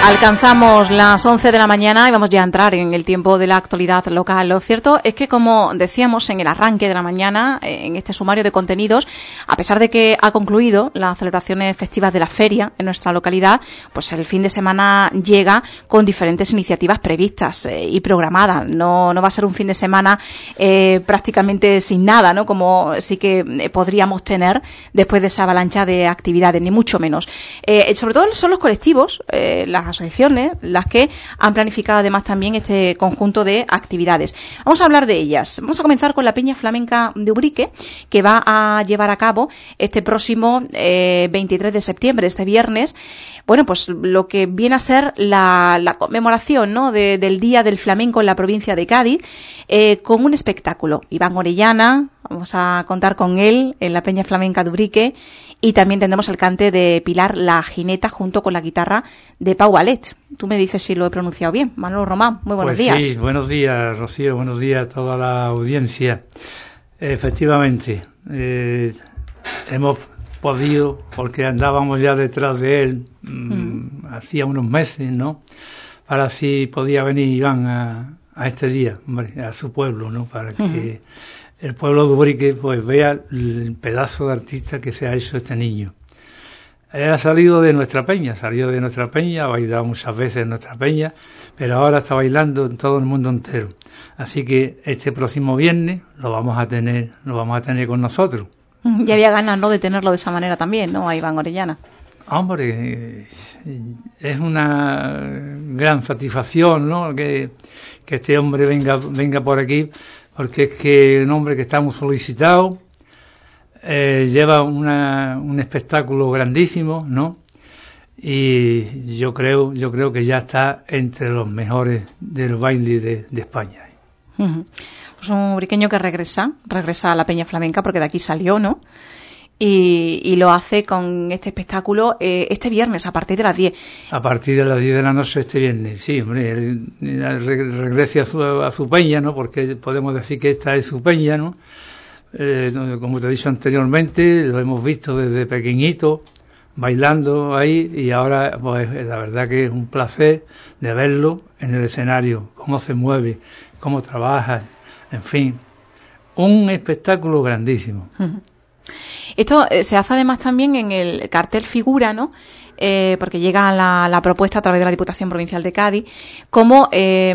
Alcanzamos las 11 de la mañana y vamos ya a entrar en el tiempo de la actualidad local. Lo cierto es que, como decíamos en el arranque de la mañana, en este sumario de contenidos, a pesar de que ha concluido las celebraciones festivas de la feria en nuestra localidad, pues el fin de semana llega con diferentes iniciativas previstas y programadas. No va a ser un fin de semana prácticamente sin nada, ¿no? Como sí que podríamos tener después de esa avalancha de actividades, ni mucho menos. Sobre todo son los colectivos, las asociaciones, las que han planificado además también este conjunto de actividades. Vamos a hablar de ellas. Vamos a comenzar con la Peña Flamenca de Ubrique, que va a llevar a cabo este próximo 23 de septiembre, este viernes, bueno, pues lo que viene a ser la conmemoración, ¿no?, del Día del Flamenco en la provincia de Cádiz, con un espectáculo. Iván Orellana, vamos a contar con él en la Peña Flamenca de Ubrique, y también tendremos el cante de Pilar La Jineta junto con la guitarra de Pau Ballet. Tú me dices si lo he pronunciado bien. Manolo Román, muy buenos días. Sí, buenos días, Rocío, buenos días a toda la audiencia. Efectivamente, hemos podido, porque andábamos ya detrás de él hacía unos meses, ¿no?, para si podía venir Iván a este día, hombre, a su pueblo, ¿no?, para que el pueblo de Ubrique pues vea el pedazo de artista que se ha hecho este niño. Él ha salido de nuestra peña, ha bailado muchas veces en nuestra peña, pero ahora está bailando en todo el mundo entero. Así que este próximo viernes lo vamos a tener con nosotros. Y había ganas, ¿no?, de tenerlo de esa manera también, ¿no?, a Iván Orellana. Hombre, es una gran satisfacción, ¿no?, que este hombre venga por aquí, porque es que un hombre que estamos solicitados, lleva un espectáculo grandísimo, ¿no?, y yo creo que ya está entre los mejores del baile de España. Pues un ubriqueño que regresa a la Peña Flamenca, porque de aquí salió, ¿no?, y lo hace con este espectáculo este viernes a partir de las 10. A partir de las 10 de la noche este viernes, sí, hombre, él regrese a su peña, ¿no?, porque podemos decir que esta es su peña, ¿no? Como te he dicho anteriormente, lo hemos visto desde pequeñito bailando ahí, y ahora pues la verdad que es un placer de verlo en el escenario, cómo se mueve, cómo trabaja, en fin, un espectáculo grandísimo. Esto se hace además también en el cartel figura, ¿no?, porque llega la propuesta a través de la Diputación Provincial de Cádiz como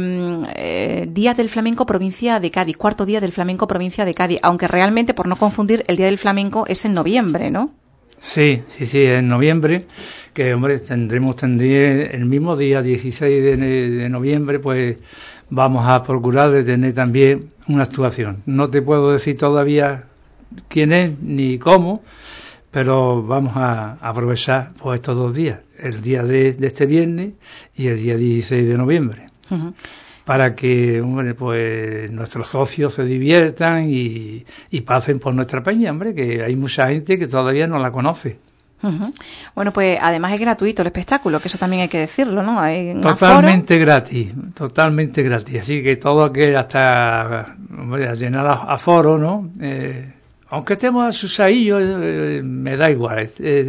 Día del Flamenco Provincia de Cádiz, cuarto Día del Flamenco Provincia de Cádiz, aunque realmente, por no confundir, el Día del Flamenco es en noviembre, ¿no? Sí, en noviembre, que hombre, tendremos el mismo día, 16 de noviembre, pues vamos a procurar de tener también una actuación. No te puedo decir todavía quién es ni cómo, pero vamos a aprovechar pues estos 2 días, el día de este viernes y el día 16 de noviembre, para que, hombre, pues nuestros socios se diviertan y pasen por nuestra peña, hombre, que hay mucha gente que todavía no la conoce. Bueno, pues además es gratuito el espectáculo, que eso también hay que decirlo, ¿no? Hay totalmente gratis, así que todo aquel hasta, hombre, a llenar aforo, ¿no? Aunque estemos asusadillos, me da igual.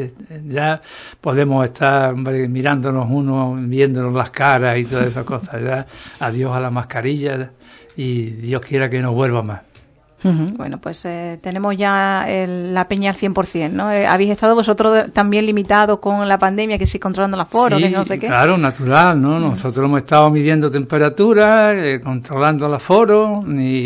Ya podemos estar, hombre, mirándonos unos, viéndonos las caras y todas esas cosas. Ya, adiós a la mascarilla y Dios quiera que no vuelva más. Bueno, pues tenemos ya la peña al 100%, ¿no? ¿Habéis estado vosotros también limitados con la pandemia, que sí, controlando el aforo, sí, que no sé qué? Claro, natural, ¿no? Nosotros hemos estado midiendo temperatura, controlando el aforo,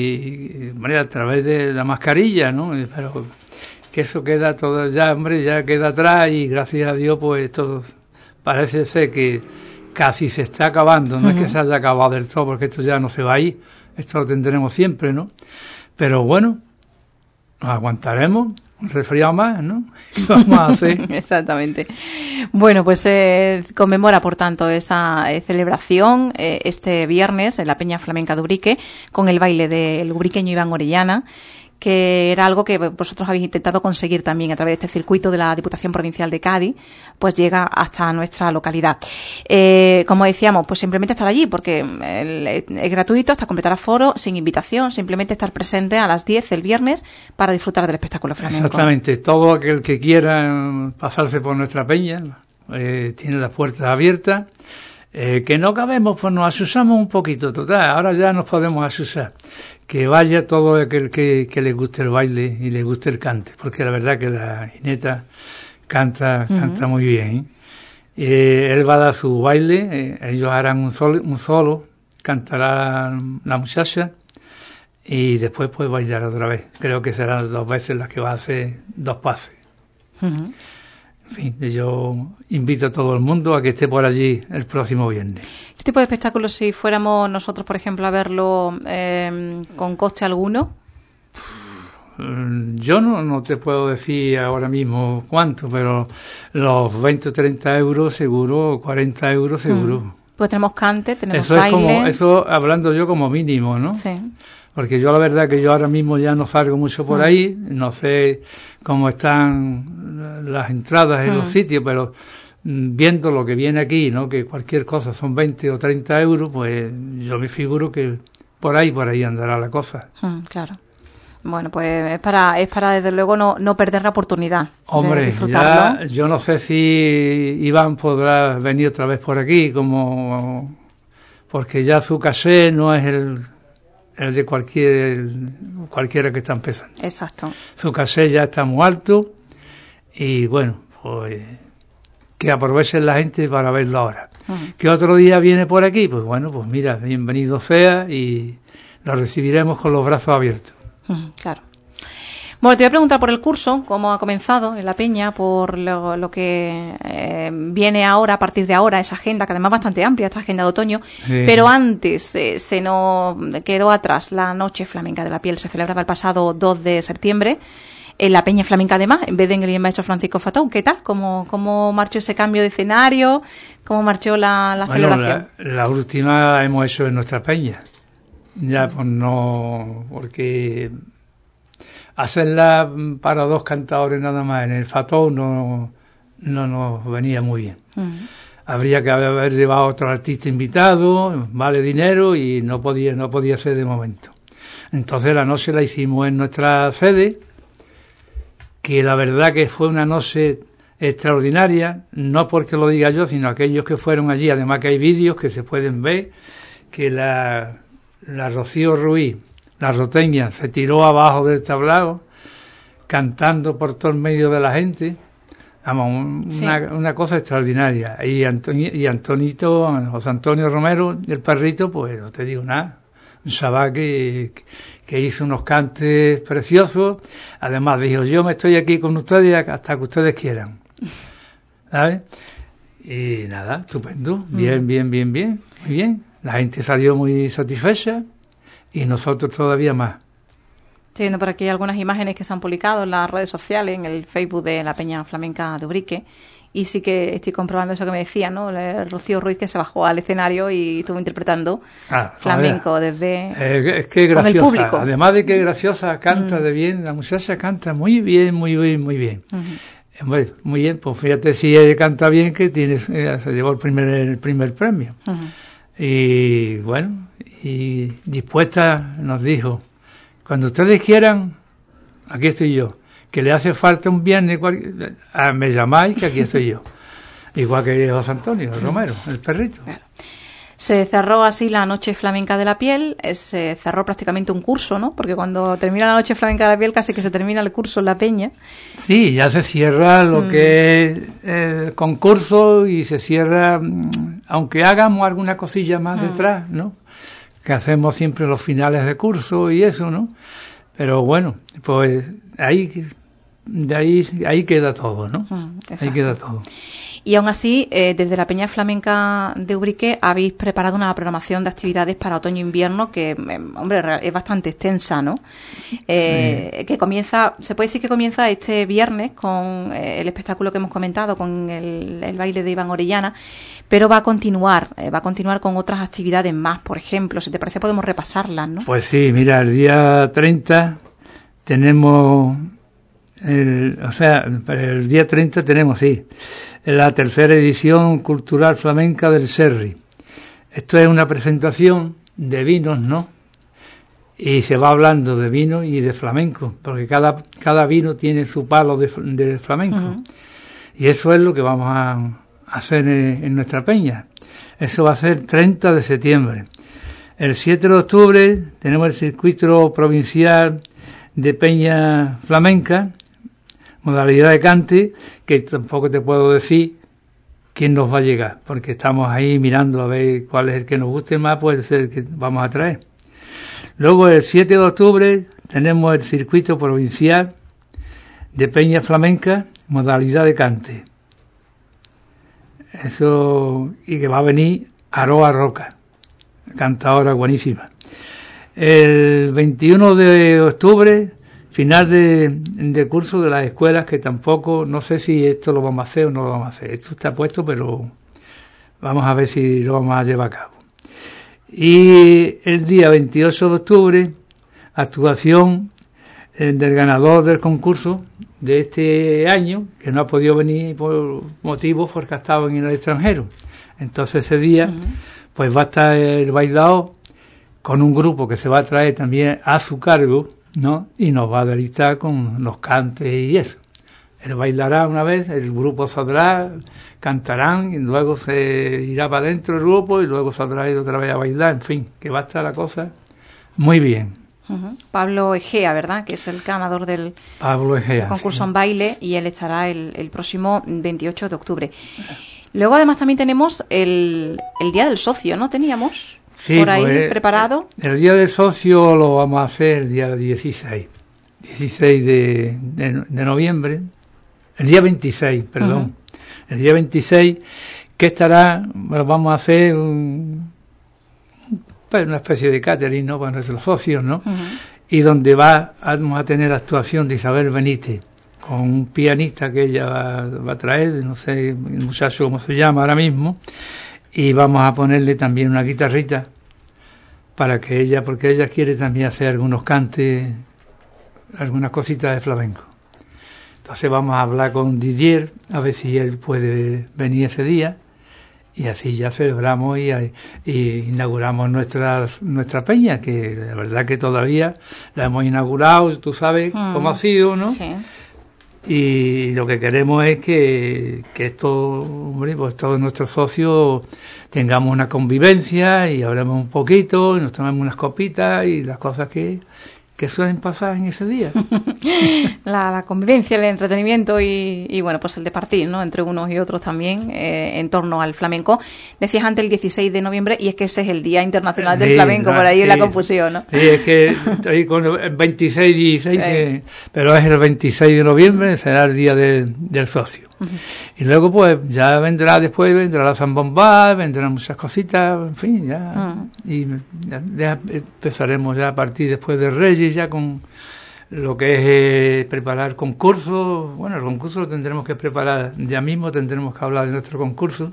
y hombre, a través de la mascarilla, ¿no? Pero que eso queda todo ya, hombre, ya queda atrás, y gracias a Dios, pues todo parece ser que casi se está acabando. No es que se haya acabado del todo, porque esto ya no se va a ir, esto lo tendremos siempre, ¿no? Pero bueno, nos aguantaremos, un resfriado más, ¿no? ¿Qué vamos a hacer? Exactamente. Bueno, pues conmemora, por tanto, esa celebración este viernes en la Peña Flamenca de Ubrique, con el baile del ubriqueño Iván Orellana, que era algo que vosotros habéis intentado conseguir también a través de este circuito de la Diputación Provincial de Cádiz, pues llega hasta nuestra localidad. Como decíamos, pues simplemente estar allí, porque es gratuito hasta completar aforo, sin invitación, simplemente estar presente a las 10 el viernes para disfrutar del espectáculo flamenco. Exactamente, todo aquel que quiera pasarse por nuestra peña tiene las puertas abiertas. Que no cabemos, pues nos asusamos un poquito, total, ahora ya nos podemos asusar. Que vaya todo aquel que le guste el baile y le guste el cante, porque la verdad que la jineta canta muy bien. Él va a dar su baile, ellos harán un solo, cantará la muchacha y después pues bailar otra vez. Creo que serán 2 veces las que va a hacer 2 pases. En fin, yo invito a todo el mundo a que esté por allí el próximo viernes. ¿Este tipo de espectáculos, si fuéramos nosotros, por ejemplo, a verlo con coste alguno? Yo no te puedo decir ahora mismo cuánto, pero los 20 o 30 euros seguro, 40 euros seguro. Pues tenemos cante, tenemos eso baile. Eso hablando yo como mínimo, ¿no? Sí. Porque yo la verdad que yo ahora mismo ya no salgo mucho por ahí, no sé cómo están las entradas en los sitios, pero viendo lo que viene aquí, ¿no? Que cualquier cosa son 20 o 30 euros, pues yo me figuro que por ahí andará la cosa. Claro. Bueno, pues es para desde luego no perder la oportunidad. Hombre, de disfrutarlo. Ya yo no sé si Iván podrá venir otra vez por aquí, porque ya su caché no es el de cualquiera que está empezando. Exacto. Su caché ya está muy alto y bueno, pues que aprovechen la gente para verlo ahora. ¿Qué otro día viene por aquí? Pues bueno, pues mira, bienvenido sea y lo recibiremos con los brazos abiertos. Claro. Bueno, te voy a preguntar por el curso, cómo ha comenzado en La Peña, por lo que viene ahora, a partir de ahora, esa agenda, que además es bastante amplia, esta agenda de otoño, sí. Pero antes se nos quedó atrás la Noche Flamenca de la Piel, se celebraba el pasado 2 de septiembre, en La Peña Flamenca además, en vez de en el maestro Francisco Fatón. ¿Qué tal? ¿Cómo marchó ese cambio de escenario? ¿Cómo marchó la celebración? La última hemos hecho en nuestra peña. Ya, pues no, porque hacerla para 2 cantadores nada más en el Fatón no nos venía muy bien. Habría que haber llevado a otro artista invitado, vale dinero y no podía ser de momento. Entonces la noche la hicimos en nuestra sede, que la verdad que fue una noche extraordinaria, no porque lo diga yo, sino aquellos que fueron allí, además que hay vídeos que se pueden ver, que la Rocío Ruiz, la roteña, se tiró abajo del tablado, cantando por todo el medio de la gente. Vamos, una cosa extraordinaria. Y Antonito, José Antonio Romero, el perrito, pues no te digo nada. Un chaval que hizo unos cantes preciosos. Además dijo, yo me estoy aquí con ustedes hasta que ustedes quieran. ¿Sabes? Y nada, estupendo. Bien. Muy bien. La gente salió muy satisfecha y nosotros todavía más. Estoy viendo por aquí algunas imágenes que se han publicado en las redes sociales, en el Facebook de la Peña Flamenca de Ubrique, y sí que estoy comprobando eso que me decía, ¿no? El Rocío Ruiz, que se bajó al escenario y estuvo interpretando flamenco desde es que graciosa, con el público. Además de que graciosa, canta de bien, la muchacha canta muy bien. Muy bien, pues fíjate si ella canta bien, que se llevó el primer premio. Y bueno, y dispuesta nos dijo, cuando ustedes quieran, aquí estoy yo. Que le hace falta un viernes, me llamáis, que aquí estoy yo. Igual que José Antonio Romero, el perrito. Claro. Se cerró así la Noche Flamenca de la Piel, se cerró prácticamente un curso, ¿no? Porque cuando termina la Noche Flamenca de la Piel casi que se termina el curso en La Peña. Sí, ya se cierra lo que es el concurso y se cierra, aunque hagamos alguna cosilla más detrás, ¿no? Que hacemos siempre los finales de curso y eso, ¿no? Pero bueno, pues ahí queda todo, ¿no? Ahí queda todo. Y aún así, desde la Peña Flamenca de Ubrique habéis preparado una programación de actividades para otoño-invierno que, hombre, es bastante extensa, ¿no? Sí. Que comienza, se puede decir que comienza este viernes con el espectáculo que hemos comentado, con el baile de Iván Orellana, pero va a continuar con otras actividades más, por ejemplo. Si te parece, podemos repasarlas, ¿no? Pues sí, mira, el día 30 tenemos... el día 30 tenemos, la tercera edición cultural flamenca del Serri. Esto es una presentación de vinos, ¿no? Y se va hablando de vino y de flamenco, porque cada vino tiene su palo de flamenco. Y eso es lo que vamos a hacer en nuestra peña. Eso va a ser 30 de septiembre. El 7 de octubre tenemos el circuito provincial de Peña Flamenca, modalidad de cante, que tampoco te puedo decir quién nos va a llegar, porque estamos ahí mirando a ver cuál es el que nos guste más, puede ser el que vamos a traer. Luego el 7 de octubre tenemos el circuito provincial de Peña Flamenca, modalidad de cante. Eso, y que va a venir Aroa Roca, cantadora buenísima. El 21 de octubre, final de curso de las escuelas, que tampoco, no sé si esto lo vamos a hacer o no lo vamos a hacer. Esto está puesto, pero vamos a ver si lo vamos a llevar a cabo. Y el día 28 de octubre, actuación del ganador del concurso de este año, que no ha podido venir por motivos porque ha estado en el extranjero. Entonces ese día, pues va a estar el bailador con un grupo que se va a traer también a su cargo, ¿no? Y nos va a deleitar con los cantes y eso. Él bailará una vez, el grupo saldrá, cantarán y luego se irá para adentro el grupo y luego saldrá otra vez a bailar. En fin, que va a estar la cosa muy bien. Pablo Egea, ¿verdad? Que es el ganador del concurso en baile, y él estará el próximo 28 de octubre. Luego además también tenemos el Día del Socio, ¿no? Teníamos por ahí pues, preparado. El Día del Socio lo vamos a hacer el día 16 de noviembre, el día 26, perdón, el día 26, que estará, bueno, vamos a hacer una especie de catering, ¿no?, para nuestros socios, ¿no? Y donde vamos a tener actuación de Isabel Benítez, con un pianista que ella va a traer, no sé el muchacho cómo se llama ahora mismo, y vamos a ponerle también una guitarrita para que ella, porque ella quiere también hacer algunos cantes, algunas cositas de flamenco. Entonces vamos a hablar con Didier, a ver si él puede venir ese día, y así ya celebramos y inauguramos nuestra peña, que la verdad que todavía la hemos inaugurado, tú sabes cómo ha sido, ¿no? Sí. Y lo que queremos es que esto, hombre, pues todos nuestros socios tengamos una convivencia y hablemos un poquito y nos tomemos unas copitas y las cosas que suelen pasar en ese día. La convivencia, el entretenimiento y bueno, pues el de partir, ¿no?, entre unos y otros también en torno al flamenco. Decías antes el 16 de noviembre y es que ese es el Día Internacional del Flamenco, por ahí en la confusión, ¿no? Sí, es que estoy con el 26 y 16, pero es el 26 de noviembre, será el Día del Socio. Y luego pues ya vendrá la zambomba, vendrán muchas cositas, en fin, ya y ya empezaremos ya a partir después de Reyes ya con lo que es preparar concursos. Bueno, el concurso lo tendremos que preparar ya mismo, tendremos que hablar de nuestro concurso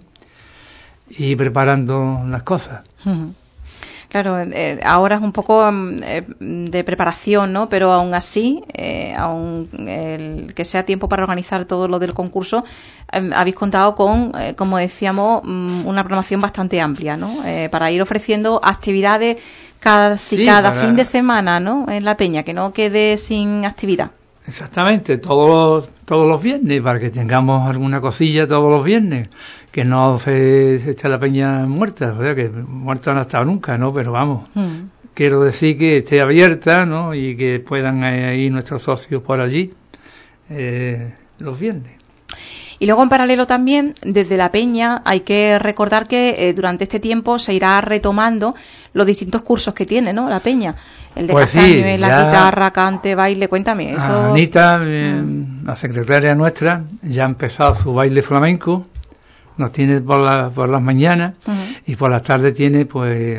y preparando las cosas. Claro, ahora es un poco de preparación, ¿no? Pero aún así, aún que sea tiempo para organizar todo lo del concurso, habéis contado con, como decíamos, una programación bastante amplia, ¿no? Para ir ofreciendo actividades cada fin de semana, ¿no?, en la peña, que no quede sin actividad. Exactamente, todos los viernes, para que tengamos alguna cosilla todos los viernes, que no se esté la peña muerta, o sea, que muerta no ha estado nunca, ¿no? Pero vamos, quiero decir que esté abierta, ¿no?, y que puedan ir nuestros socios por allí los viernes. Y luego, en paralelo también, desde la peña, hay que recordar que durante este tiempo se irá retomando los distintos cursos que tiene, ¿no?, la peña. El de castaño, la guitarra, cante, baile, cuéntame. Eso... Anita, la secretaria nuestra, ya ha empezado su baile flamenco, nos tiene por las mañanas, y por las tardes tiene, pues,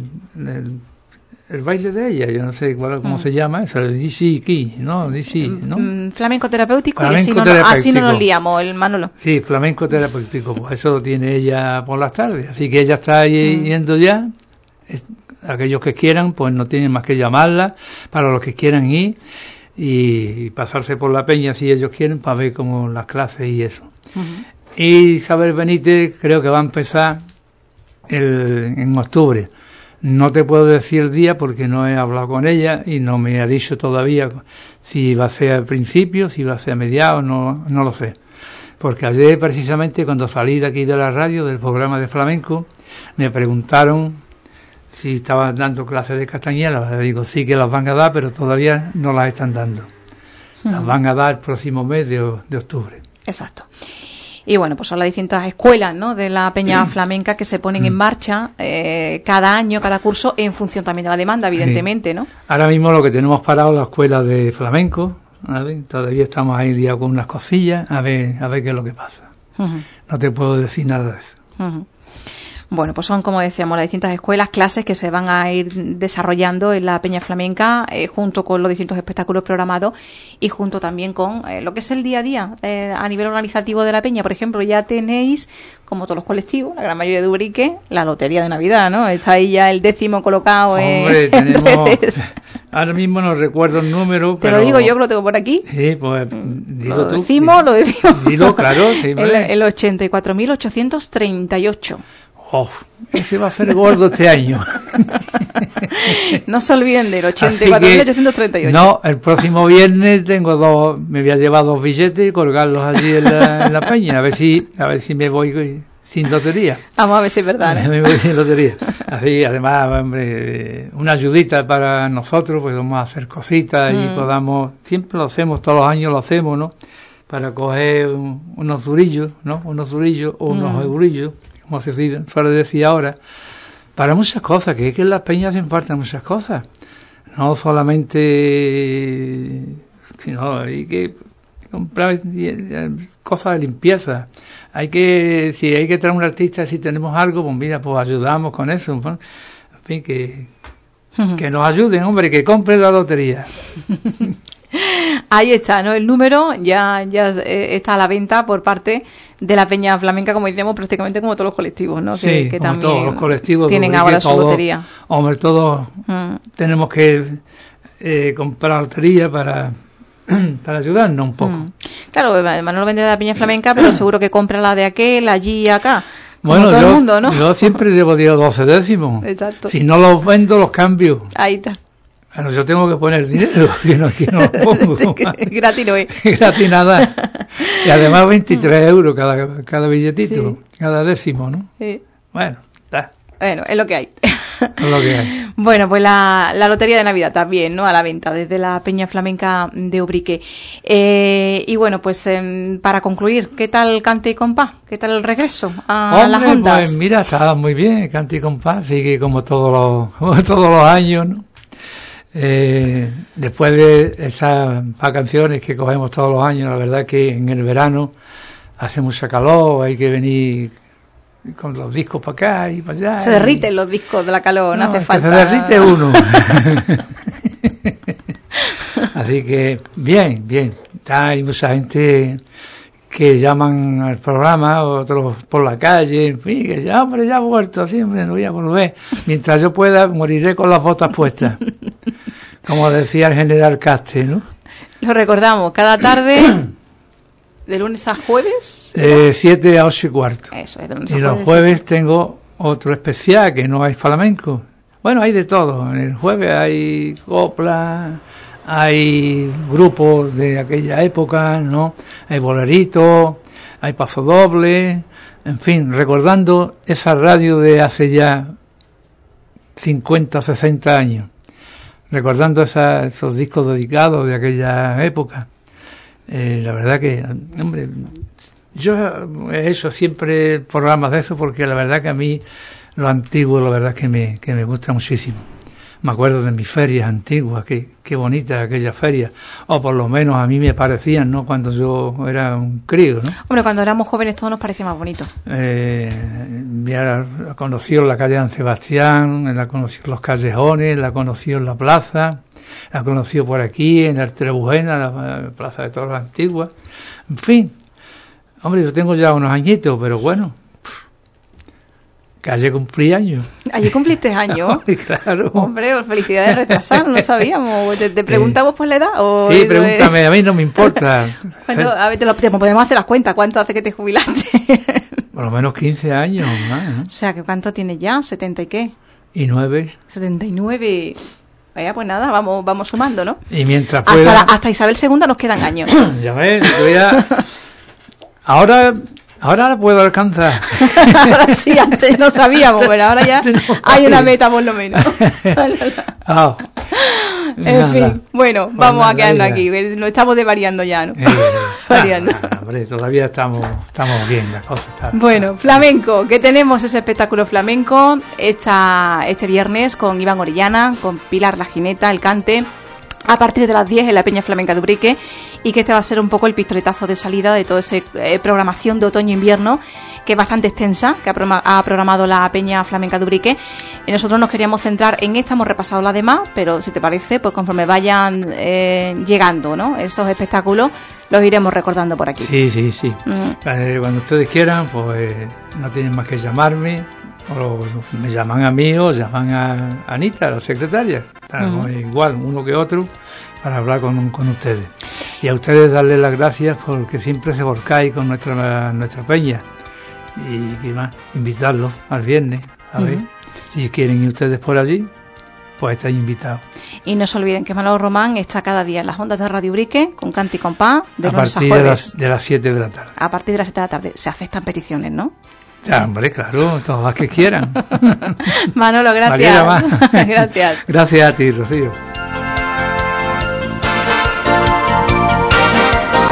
el baile de ella, yo no sé cómo se llama eso, el DC, ¿no? DC, ¿no? Flamenco terapéutico, así no nos liamos, el Manolo. Sí, flamenco terapéutico, pues eso lo tiene ella por las tardes, así que ella está ahí yendo ya. Aquellos que quieran, pues no tienen más que llamarla, para los que quieran ir y pasarse por la peña si ellos quieren, para ver como las clases y eso. Y Isabel Benítez creo que va a empezar en octubre. No te puedo decir el día porque no he hablado con ella y no me ha dicho todavía si va a ser al principio, si va a ser a mediados, no lo sé. Porque ayer, precisamente, cuando salí de aquí de la radio, del programa de flamenco, me preguntaron si estaban dando clases de castañuelas. Les digo, sí que las van a dar, pero todavía no las están dando. Las van a dar el próximo mes de octubre. Exacto. Y bueno, pues son las distintas escuelas, ¿no?, de la Peña Flamenca que se ponen en marcha cada año, cada curso, en función también de la demanda, evidentemente, ¿no? Ahora mismo lo que tenemos parado es la escuela de flamenco, ¿vale? Todavía estamos ahí liados con unas cosillas, a ver qué es lo que pasa. No te puedo decir nada de eso. Bueno, pues son, como decíamos, las distintas escuelas, clases que se van a ir desarrollando en la Peña Flamenca, junto con los distintos espectáculos programados y junto también con lo que es el día a día a nivel organizativo de la Peña. Por ejemplo, ya tenéis, como todos los colectivos, la gran mayoría de Ubrique, la lotería de Navidad, ¿no? Está ahí ya el 10º colocado. Hombre, tenemos... Ahora mismo no recuerdo el número, pero... Te lo digo yo, que lo tengo por aquí. Sí, pues dilo lo tú. Decimos. Dilo, claro. Sí, el 84.838. Ese va a ser gordo este año. No se olviden del 84.838. No, el próximo viernes me voy a llevar 2 billetes y colgarlos allí en la peña, a ver si me voy sin lotería. Vamos a ver si es verdad, ¿eh? Me voy sin lotería. Así, además, hombre, una ayudita para nosotros, pues vamos a hacer cositas y podamos, siempre lo hacemos, todos los años lo hacemos, ¿no? Para coger unos durillos, ¿no? Unos durillos o unos eurillos, como se suele decir ahora, para muchas cosas, que es que en las peñas hacen falta muchas cosas, no solamente, sino hay que comprar cosas de limpieza, si hay que traer un artista, si tenemos algo, pues mira, pues ayudamos con eso, en fin, que nos ayuden, hombre, que compren la lotería. Ahí está, ¿no? El número ya está a la venta por parte de la Peña Flamenca, como decíamos, prácticamente como todos los colectivos, ¿no? Sí, que como también todos los colectivos tienen ahora su lotería. Hombre, todos tenemos que comprar lotería para ayudarnos un poco. Claro, Manuel vende de la Peña Flamenca, pero seguro que compra la de aquel, allí y acá. Bueno, todo el mundo, ¿no? Yo siempre llevo 12 décimos. Exacto. Si no los vendo, los cambio. Ahí está. Bueno, yo tengo que poner dinero, que no lo pongo. Gratis no es. Gratis nada. Y además 23 euros cada billetito, sí. Cada décimo, ¿no? Sí. Bueno, está. Bueno, es lo que hay. Es lo que hay. Bueno, pues la lotería de Navidad también, ¿no? A la venta desde la Peña Flamenca de Ubrique. Y bueno, pues para concluir, ¿qué tal Cante y Compás? ¿Qué tal el regreso a las ondas? Pues mira, está muy bien, Cante y Compás, sigue como todos los años, ¿no? Después de esas vacaciones que cogemos todos los años, la verdad que en el verano hace mucha calor, hay que venir con los discos para acá y para allá. Se derriten los discos de la calor, no hace falta. Se derrite uno. Así que, bien. Hay mucha gente que llaman al programa, otros por la calle, en fin, que ya, hombre, ya ha vuelto, siempre no voy a volver. Mientras yo pueda, moriré con las botas puestas. Como decía el general Caste, ¿no? Lo recordamos, cada tarde, de lunes a jueves. 7 a 8 y cuarto. Eso, es de lunes a y jueves, los jueves tengo otro especial, que no hay flamenco. Bueno, hay de todo. En el jueves hay copla, hay grupos de aquella época, ¿no? Hay boleritos, hay pasodoble, en fin, recordando esa radio de hace ya 50, 60 años. Recordando esos discos dedicados de aquella época. La verdad que, hombre, yo he hecho siempre programas de eso porque la verdad que a mí lo antiguo, la verdad que me gusta muchísimo. Me acuerdo de mis ferias antiguas, qué bonitas aquellas ferias, o por lo menos a mí me parecían, ¿no? Cuando yo era un crío, ¿no? Bueno, cuando éramos jóvenes todo nos parecía más bonito. La conocí en la calle San Sebastián, la conocí en los callejones, la conocí en la plaza, la conocí por aquí, en el Trebujena, la plaza de Toros Antigua. En fin, hombre, yo tengo ya unos añitos, pero bueno, que ayer cumplí años. ¿Ayer cumpliste años? Claro. Hombre, felicidades retrasadas, no sabíamos. ¿Te preguntamos por la edad? ¿O sí, pregúntame, a mí no me importa. A ver, te podemos hacer las cuentas. ¿Cuánto hace que te jubilaste? Por lo menos 15 años más, ¿no? O sea, ¿que cuánto tienes ya? ¿70 y qué? Y 9. 79. Vaya, pues nada, vamos sumando, ¿no? Y mientras pueda... Hasta Isabel II nos quedan años. Ya ves, Ahora la puedo alcanzar. Ahora sí, antes no sabíamos, pero ahora ya hay una meta por lo menos. En fin, bueno, pues vamos a quedarnos aquí. Lo estamos desvariando ya, ¿no? Variando. Hombre, todavía estamos bien, la cosa está. Bueno, flamenco, que tenemos ese espectáculo flamenco este viernes con Iván Orellana, con Pilar la Jineta, el cante, a partir de las 10 en la Peña Flamenca de Ubrique, y que este va a ser un poco el pistoletazo de salida de toda esa programación de otoño-invierno, que es bastante extensa, que ha programado la Peña Flamenca de Ubrique. Y nosotros nos queríamos centrar en esta, hemos repasado las demás, pero si te parece, pues conforme vayan llegando, ¿no?, esos espectáculos, los iremos recordando por aquí. Sí. Cuando ustedes quieran, pues no tienen más que llamarme, o me llaman a mí o llaman a Anita, la secretaria. Estamos igual, uno que otro, para hablar con ustedes. Y a ustedes darles las gracias porque siempre se volcáis con nuestra peña. Y qué más, invitarlos al viernes, a ver. Si quieren ir ustedes por allí, pues estáis invitados. Y no se olviden que Manolo Román está cada día en las ondas de Radio Ubrique, con cante y compás, de lunes a jueves. A partir de las 7 de la tarde. A partir de las 7 de la tarde. Se aceptan peticiones, ¿no? Ya, hombre, claro, todas las que quieran. Manolo, gracias. Gracias. Gracias. Gracias a ti, Rocío.